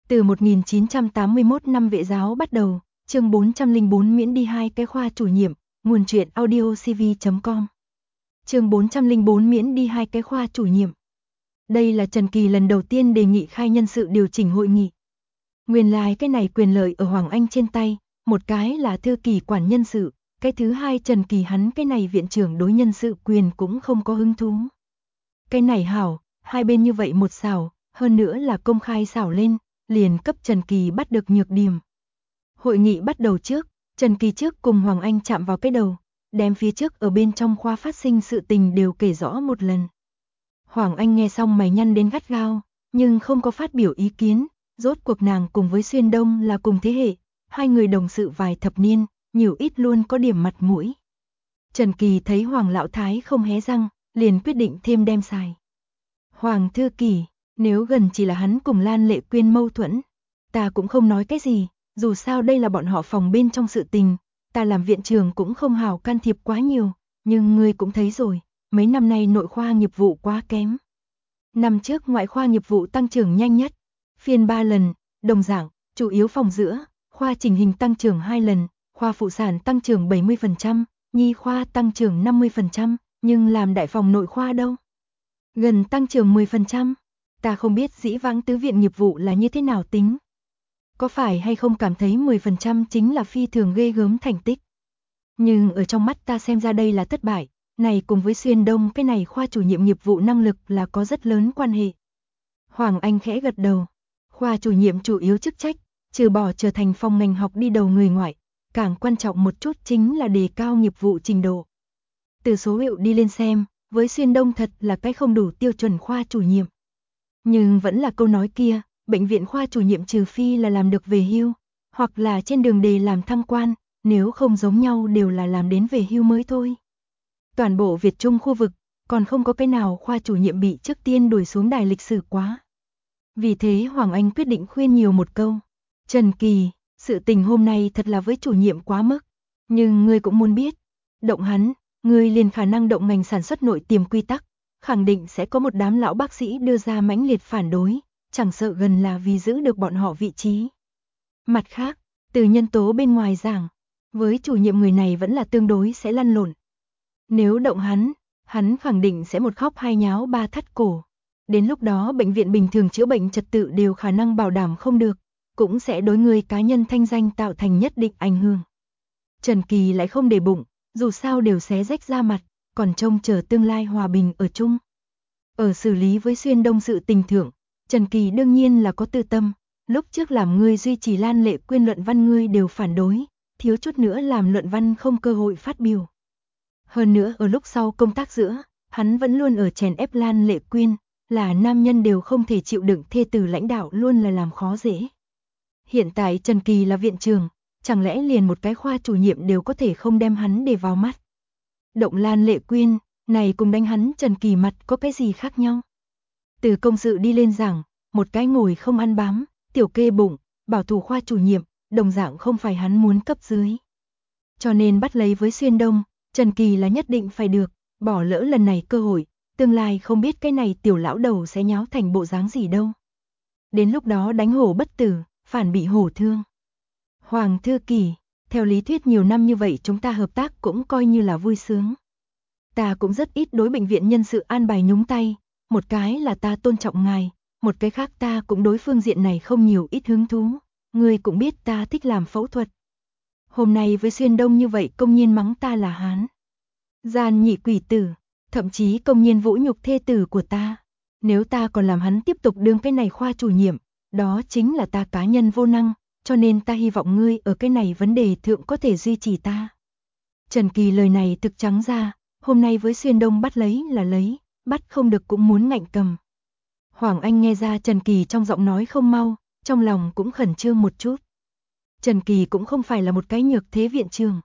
Từ 1981 năm vệ giáo bắt đầu, chương 404 miễn đi 2 cái khoa chủ nhiệm, nguồn truyện audiocv.com. Chương 404 miễn đi 2 cái khoa chủ nhiệm. Đây là Trần Kỳ lần đầu tiên đề nghị khai nhân sự điều chỉnh hội nghị. Nguyên lai cái này quyền lợi ở Hoàng Anh trên tay, một cái là thư ký quản nhân sự, cái thứ hai Trần Kỳ hắn cái này viện trưởng đối nhân sự quyền cũng không có hứng thú. Cái này hảo, hai bên như vậy một xảo, hơn nữa là công khai xảo lên, liền cấp Trần Kỳ bắt được nhược điểm. Hội nghị bắt đầu trước, Trần Kỳ trước cùng Hoàng Anh chạm vào cái đầu, đem phía trước ở bên trong khoa phát sinh sự tình đều kể rõ một lần. Hoàng Anh nghe xong mày nhăn đến gắt gao, nhưng không có phát biểu ý kiến, rốt cuộc nàng cùng với Xuyên Đông là cùng thế hệ, hai người đồng sự vài thập niên, nhiều ít luôn có điểm mặt mũi. Trần Kỳ thấy Hoàng Lão Thái không hé răng, liền quyết định thêm đem xài. Hoàng thư ký, nếu gần chỉ là hắn cùng Lan Lệ Quyên mâu thuẫn, ta cũng không nói cái gì, dù sao đây là bọn họ phòng bên trong sự tình, ta làm viện trưởng cũng không hảo can thiệp quá nhiều, nhưng ngươi cũng thấy rồi, mấy năm nay nội khoa nghiệp vụ quá kém. Năm trước ngoại khoa nghiệp vụ tăng trưởng nhanh nhất, phiên 3 lần, đồng dạng, chủ yếu phòng giữa, khoa chỉnh hình tăng trưởng 2 lần, khoa phụ sản tăng trưởng 70%, nhi khoa tăng trưởng 50%, nhưng làm đại phòng nội khoa đâu? Gần tăng trưởng 10%, ta không biết dĩ vãng tứ viện nghiệp vụ là như thế nào tính. Có phải hay không cảm thấy 10% chính là phi thường ghê gớm thành tích. Nhưng ở trong mắt ta xem ra đây là thất bại, này cùng với Xuyên Đông cái này khoa chủ nhiệm nghiệp vụ năng lực là có rất lớn quan hệ. Hoàng Anh khẽ gật đầu, khoa chủ nhiệm chủ yếu chức trách, trừ bỏ trở thành phòng ngành học đi đầu người ngoại, càng quan trọng một chút chính là đề cao nghiệp vụ trình độ. Từ số hiệu đi lên xem, với Xuyên Đông thật là cái không đủ tiêu chuẩn khoa chủ nhiệm. Nhưng vẫn là câu nói kia, bệnh viện khoa chủ nhiệm trừ phi là làm được về hưu, hoặc là trên đường đề làm thăng quan, nếu không giống nhau đều là làm đến về hưu mới thôi. Toàn bộ Việt Trung khu vực, còn không có cái nào khoa chủ nhiệm bị trước tiên đuổi xuống đài lịch sử quá. Vì thế Hoàng Anh quyết định khuyên nhiều một câu. Trần Kỳ, sự tình hôm nay thật là với chủ nhiệm quá mức, nhưng ngươi cũng muốn biết, động hắn, ngươi liền khả năng động ngành sản xuất nội tiềm quy tắc, khẳng định sẽ có một đám lão bác sĩ đưa ra mãnh liệt phản đối, chẳng sợ gần là vì giữ được bọn họ vị trí. Mặt khác, từ nhân tố bên ngoài giảng, với chủ nhiệm người này vẫn là tương đối sẽ lăn lộn. Nếu động hắn khẳng định sẽ một khóc hai nháo ba thắt cổ. Đến lúc đó bệnh viện bình thường chữa bệnh trật tự đều khả năng bảo đảm không được, cũng sẽ đối người cá nhân thanh danh tạo thành nhất định ảnh hưởng. Trần Kỳ lại không để bụng, dù sao đều xé rách ra mặt, còn trông chờ tương lai hòa bình ở chung. Ở xử lý với Xuyên Đông sự tình thượng, Trần Kỳ đương nhiên là có tư tâm, lúc trước làm ngươi duy trì Lan Lệ Quyên luận văn ngươi đều phản đối, thiếu chút nữa làm luận văn không cơ hội phát biểu. Hơn nữa ở lúc sau công tác giữa, hắn vẫn luôn ở chèn ép Lan Lệ Quyên, là nam nhân đều không thể chịu đựng thê tử lãnh đạo luôn là làm khó dễ. Hiện tại Trần Kỳ là viện trưởng, chẳng lẽ liền một cái khoa chủ nhiệm đều có thể không đem hắn để vào mắt. Động Lan Lệ Quyên, này cùng đánh hắn Trần Kỳ mặt có cái gì khác nhau. Từ công sự đi lên giảng, một cái ngồi không ăn bám, tiểu kê bụng, bảo thủ khoa chủ nhiệm, đồng dạng không phải hắn muốn cấp dưới. Cho nên bắt lấy với Xuyên Đông, Trần Kỳ là nhất định phải được, bỏ lỡ lần này cơ hội, tương lai không biết cái này tiểu lão đầu sẽ nháo thành bộ dáng gì đâu. Đến lúc đó đánh hổ bất tử, phản bị hổ thương. Hoàng thư ký, theo lý thuyết nhiều năm như vậy chúng ta hợp tác cũng coi như là vui sướng. Ta cũng rất ít đối bệnh viện nhân sự an bài nhúng tay, một cái là ta tôn trọng ngài, một cái khác ta cũng đối phương diện này không nhiều ít hứng thú, ngươi cũng biết ta thích làm phẫu thuật. Hôm nay với Xuyên Đông như vậy công nhiên mắng ta là hán. Gian nhị quỷ tử, thậm chí công nhiên vũ nhục thê tử của ta. Nếu ta còn làm hắn tiếp tục đương cái này khoa chủ nhiệm, đó chính là ta cá nhân vô năng, cho nên ta hy vọng ngươi ở cái này vấn đề thượng có thể duy trì ta. Trần Kỳ lời này thực trắng ra, hôm nay với Xuyên Đông bắt lấy là lấy, bắt không được cũng muốn ngạnh cầm. Hoàng Anh nghe ra Trần Kỳ trong giọng nói không mau, trong lòng cũng khẩn trương một chút. Trần Kỳ cũng không phải là một cái nhược thế viện trưởng.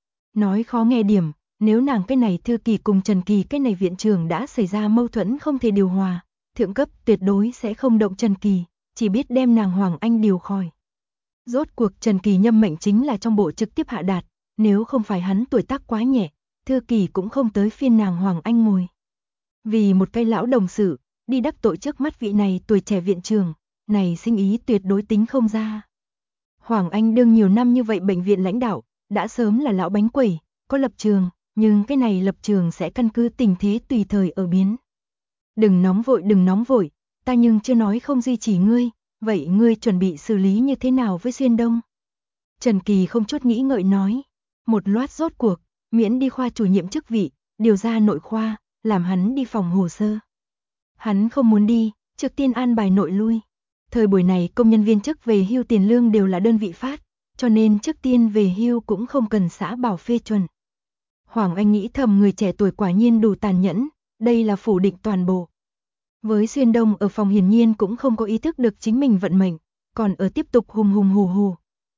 Nói khó nghe điểm, nếu nàng cái này thư ký cùng Trần Kỳ cái này viện trưởng đã xảy ra mâu thuẫn không thể điều hòa, thượng cấp tuyệt đối sẽ không động Trần Kỳ, chỉ biết đem nàng Hoàng Anh điều khỏi. Rốt cuộc Trần Kỳ nhâm mệnh chính là trong bộ trực tiếp hạ đạt, nếu không phải hắn tuổi tác quá nhẹ, thư ký cũng không tới phiên nàng Hoàng Anh ngồi. Vì một cái lão đồng sự, đi đắc tội trước mắt vị này tuổi trẻ viện trưởng, này sinh ý tuyệt đối tính không ra. Hoàng Anh đương nhiều năm như vậy bệnh viện lãnh đạo, đã sớm là lão bánh quẩy, có lập trường, nhưng cái này lập trường sẽ căn cứ tình thế tùy thời ở biến. Đừng nóng vội, ta nhưng chưa nói không duy trì ngươi, vậy ngươi chuẩn bị xử lý như thế nào với Xuyên Đông? Trần Kỳ không chút nghĩ ngợi nói, một loạt rốt cuộc, miễn đi khoa chủ nhiệm chức vị, điều ra nội khoa, làm hắn đi phòng hồ sơ. Hắn không muốn đi, trước tiên an bài nội lui. Thời buổi này công nhân viên chức về hưu tiền lương đều là đơn vị phát, cho nên trước tiên về hưu cũng không cần xã bảo phê chuẩn. Hoàng Anh nghĩ thầm người trẻ tuổi quả nhiên đủ tàn nhẫn, đây là phủ định toàn bộ. Với Xuyên Đông ở phòng hiển nhiên cũng không có ý thức được chính mình vận mệnh, còn ở tiếp tục hùng hù hù.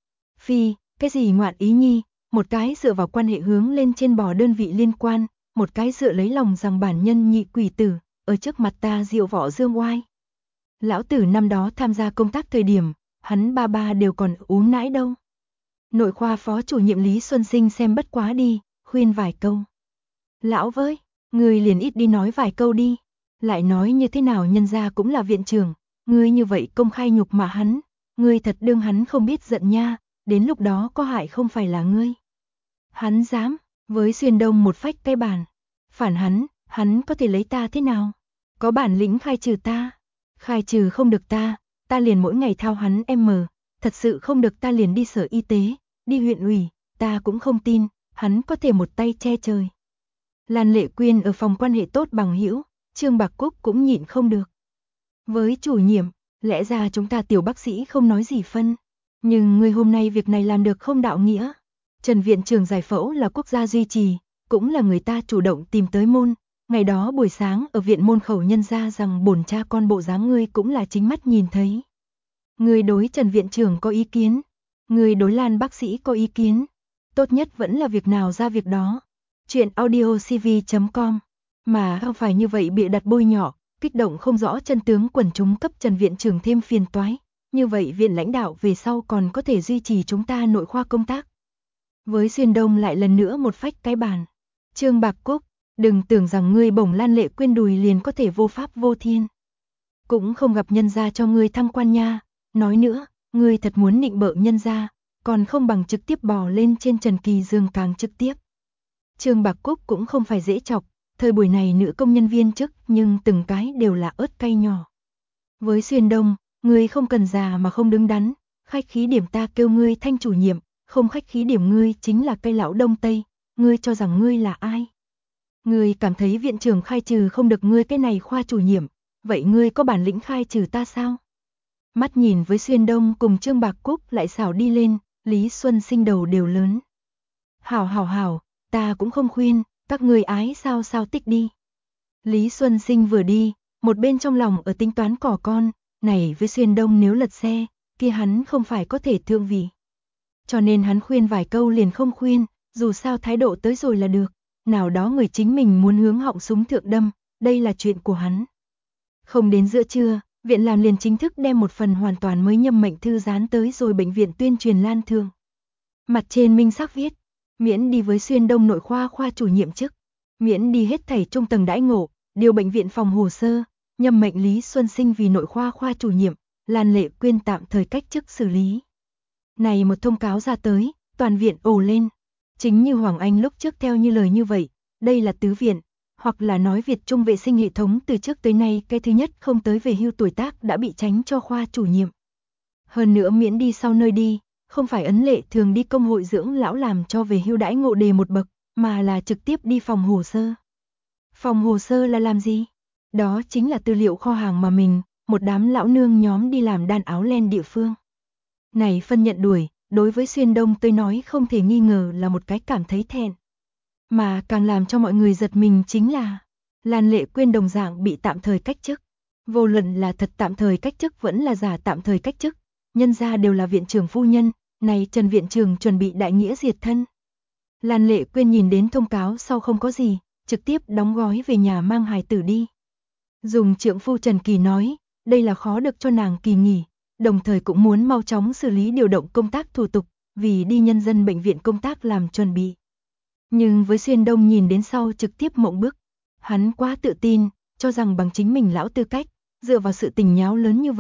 Phi, cái gì ngoạn ý nhi, một cái dựa vào quan hệ hướng lên trên bò đơn vị liên quan, một cái dựa lấy lòng rằng bản nhân nhị quỷ tử, ở trước mặt ta diệu võ dương oai. Lão tử năm đó tham gia công tác thời điểm, hắn ba đều còn uống nãi đâu. Nội khoa phó chủ nhiệm Lý Xuân Sinh xem bất quá đi, khuyên vài câu. Lão với, người liền ít đi nói vài câu đi. Lại nói như thế nào nhân gia cũng là viện trưởng, ngươi như vậy công khai nhục mà hắn, ngươi thật đương hắn không biết giận nha, đến lúc đó có hại không phải là ngươi. Hắn dám, với Xuyên Đông một phách cái bàn. Phản hắn có thể lấy ta thế nào? Có bản lĩnh khai trừ ta. Khai trừ không được ta liền mỗi ngày thao hắn thật sự không được ta liền đi sở y tế, đi huyện ủy, ta cũng không tin, hắn có thể một tay che trời. Lan Lệ Quyên ở phòng quan hệ tốt bằng hữu, Trương Bạc Cúc cũng nhịn không được. Với chủ nhiệm, lẽ ra chúng ta tiểu bác sĩ không nói gì phân, nhưng người hôm nay việc này làm được không đạo nghĩa. Trần viện trưởng giải phẫu là quốc gia duy trì, cũng là người ta chủ động tìm tới môn. Ngày đó buổi sáng ở viện môn khẩu nhân ra rằng bổn cha con bộ dáng ngươi cũng là chính mắt nhìn thấy. Ngươi đối Trần viện trưởng có ý kiến, ngươi đối Lan bác sĩ có ý kiến, tốt nhất vẫn là việc nào ra việc đó. Chuyện audiocv.com, mà không phải như vậy bịa đặt bôi nhọ, kích động không rõ chân tướng quần chúng cấp Trần viện trưởng thêm phiền toái. Như vậy viện lãnh đạo về sau còn có thể duy trì chúng ta nội khoa công tác. Với Xuyên Đông lại lần nữa một phách cái bàn. Trương Bạc Cúc, đừng tưởng rằng ngươi bổng Lan Lệ Quyên đùi liền có thể vô pháp vô thiên. Cũng không gặp nhân gia cho ngươi thăng quan nha. Nói nữa, ngươi thật muốn nịnh bợ nhân gia, còn không bằng trực tiếp bò lên trên Trần Kỳ giường càng trực tiếp. Trương Bạc Cúc cũng không phải dễ chọc, thời buổi này nữ công nhân viên chức nhưng từng cái đều là ớt cay nhỏ. Với Xuyên Đông, ngươi không cần già mà không đứng đắn, khách khí điểm ta kêu ngươi Thanh chủ nhiệm, không khách khí điểm ngươi chính là cây lão Đông Tây, ngươi cho rằng ngươi là ai? Ngươi cảm thấy viện trưởng khai trừ không được ngươi cái này khoa chủ nhiệm, vậy ngươi có bản lĩnh khai trừ ta sao? Mắt nhìn với Xuyên Đông cùng Trương Bạc Cúc lại xảo đi lên, Lý Xuân Sinh đầu đều lớn. Hảo, ta cũng không khuyên, các ngươi ái sao tích đi. Lý Xuân Sinh vừa đi, một bên trong lòng ở tính toán cỏ con, này với Xuyên Đông nếu lật xe, kia hắn không phải có thể thương vì. Cho nên hắn khuyên vài câu liền không khuyên, dù sao thái độ tới rồi là được, nào đó người chính mình muốn hướng họng súng thượng đâm, đây là chuyện của hắn. Không đến giữa trưa, viện làm liền chính thức đem một phần hoàn toàn mới nhâm mệnh thư dán tới rồi bệnh viện tuyên truyền lan thương. Mặt trên minh xác viết, miễn đi với Xuyên Đông nội khoa khoa chủ nhiệm chức, miễn đi hết thảy trung tầng đãi ngộ, điều bệnh viện phòng hồ sơ, nhâm mệnh Lý Xuân Sinh vì nội khoa khoa chủ nhiệm, Lan Lệ Quyên tạm thời cách chức xử lý. Này một thông cáo ra tới, toàn viện ồ lên. Chính như Hoàng Anh lúc trước theo như lời như vậy, đây là tứ viện, hoặc là nói Việt Trung vệ sinh hệ thống từ trước tới nay cái thứ nhất không tới về hưu tuổi tác đã bị tránh cho khoa chủ nhiệm. Hơn nữa miễn đi sau nơi đi, không phải ấn lệ thường đi công hội dưỡng lão làm cho về hưu đãi ngộ đề một bậc, mà là trực tiếp đi phòng hồ sơ. Phòng hồ sơ là làm gì? Đó chính là tư liệu kho hàng mà mình, một đám lão nương nhóm đi làm đan áo len địa phương. Này phân nhận đuổi, đối với Xuyên Đông tôi nói không thể nghi ngờ là một cái cảm thấy thẹn. Mà càng làm cho mọi người giật mình chính là Lan Lệ Quyên đồng dạng bị tạm thời cách chức. Vô luận là thật tạm thời cách chức vẫn là giả tạm thời cách chức, nhân ra đều là viện trưởng phu nhân, này Trần viện trưởng chuẩn bị đại nghĩa diệt thân. Lan Lệ Quyên nhìn đến thông cáo sau không có gì, trực tiếp đóng gói về nhà mang hài tử đi. Dùng trượng phu Trần Kỳ nói, đây là khó được cho nàng kỳ nghỉ, đồng thời cũng muốn mau chóng xử lý điều động công tác thủ tục, vì đi nhân dân bệnh viện công tác làm chuẩn bị. Nhưng với Xuyên Đông nhìn đến sau trực tiếp mộng bức, hắn quá tự tin, cho rằng bằng chính mình lão tư cách, dựa vào sự tình nháo lớn như vậy,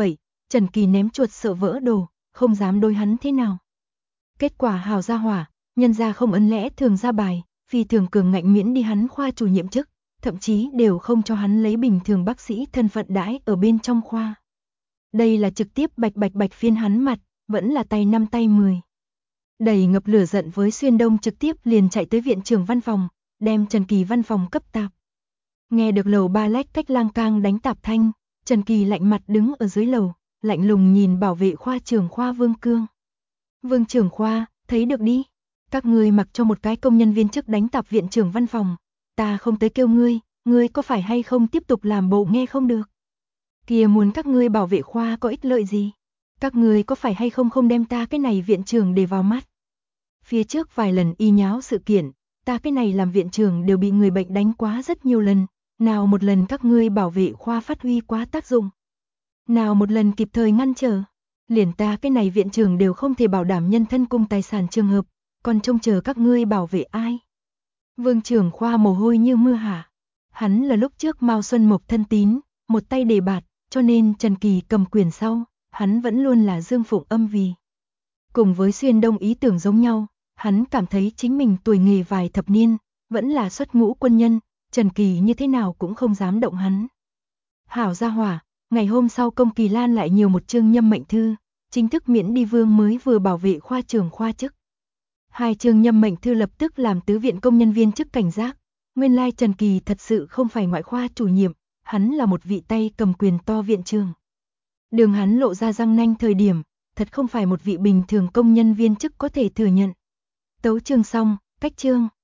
Trần Kỳ ném chuột sợ vỡ đồ, không dám đối hắn thế nào. Kết quả hào ra hỏa, nhân ra không ấn lẽ thường ra bài, phi thường cường ngạnh miễn đi hắn khoa chủ nhiệm chức, thậm chí đều không cho hắn lấy bình thường bác sĩ thân phận đãi ở bên trong khoa. Đây là trực tiếp bạch phiên hắn mặt, vẫn là tay 5 tay 10. Đầy ngập lửa giận với Xuyên Đông trực tiếp liền chạy tới viện trưởng văn phòng, đem Trần Kỳ văn phòng cấp tạp. Nghe được lầu 3 lách cách lang cang đánh tạp thanh, Trần Kỳ lạnh mặt đứng ở dưới lầu, lạnh lùng nhìn bảo vệ khoa trưởng khoa Vương Cương. Vương trưởng khoa, thấy được đi, các ngươi mặc cho một cái công nhân viên chức đánh tạp viện trưởng văn phòng, ta không tới kêu ngươi có phải hay không tiếp tục làm bộ nghe không được. Kìa muốn các ngươi bảo vệ khoa có ích lợi gì? Các ngươi có phải hay không đem ta cái này viện trưởng để vào mắt? Phía trước vài lần y nháo sự kiện, ta cái này làm viện trưởng đều bị người bệnh đánh quá rất nhiều lần, nào một lần các ngươi bảo vệ khoa phát huy quá tác dụng. Nào một lần kịp thời ngăn trở, liền ta cái này viện trưởng đều không thể bảo đảm nhân thân cùng tài sản trường hợp, còn trông chờ các ngươi bảo vệ ai? Vương trưởng khoa mồ hôi như mưa hạ. Hắn là lúc trước Mao Xuân Mộc thân tín, một tay đề bạt, cho nên Trần Kỳ cầm quyền sau, hắn vẫn luôn là dương phụng âm vì. Cùng với Xuyên Đông ý tưởng giống nhau, hắn cảm thấy chính mình tuổi nghề vài thập niên, vẫn là xuất ngũ quân nhân, Trần Kỳ như thế nào cũng không dám động hắn. Hảo gia hỏa, ngày hôm sau Công Kỳ Lan lại nhiều một chương nhâm mệnh thư, chính thức miễn đi Vương mới vừa bảo vệ khoa trưởng khoa chức. 2 chương nhâm mệnh thư lập tức làm tứ viện công nhân viên chức cảnh giác, nguyên lai Trần Kỳ thật sự không phải ngoại khoa chủ nhiệm, hắn là một vị tay cầm quyền to viện trưởng. Đường hắn lộ ra răng nanh thời điểm, thật không phải một vị bình thường công nhân viên chức có thể thừa nhận. Tấu chương xong, cách chương.